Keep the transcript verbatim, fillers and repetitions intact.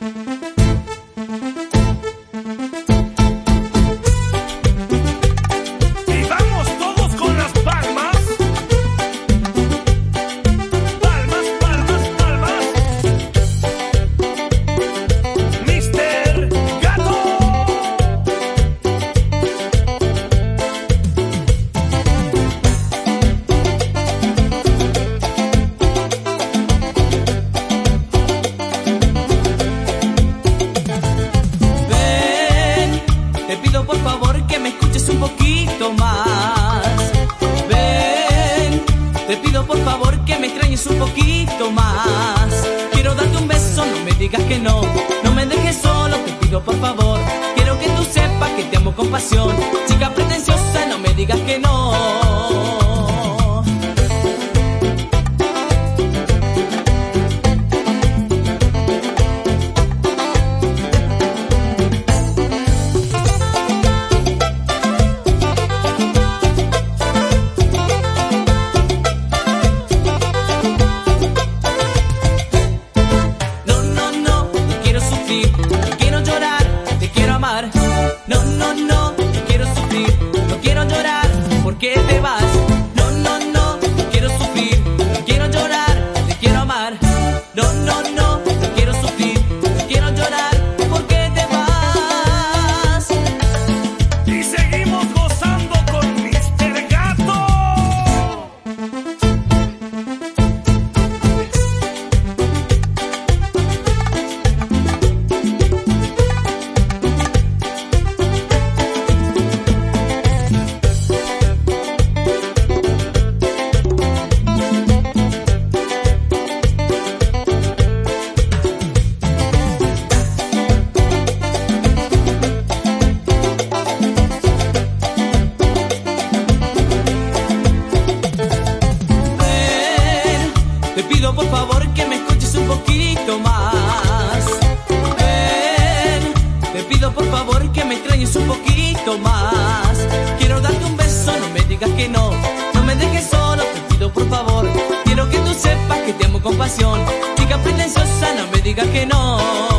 Te pido por favor que me escuches un poquito más. Ven, te pido por favor que me extrañes un poquito más. Quiero darte un beso, no me digas que no. No me dejes solo, te pido por favor. Quiero que tú sepas que te amo con pasión. Chica pretenciosa, no me digas que no. No, no, no, no quiero sufrir, no quiero llorar, ¿por qué te vas? No, no, no, no quiero sufrir, no quiero llorar, te quiero amar. No, no, no, no quiero sufrir, no quiero llorar, ¿por qué te vas? Y seguimos gozando con míster Gato. Te pido por favor que me escuches un poquito más. Ven, te pido por favor que me extrañes un poquito más. Quiero darte un beso, no me digas que no. No me dejes solo, te pido por favor. Quiero que tú sepas que te amo con pasión. Chica pretenciosa, no me digas que no.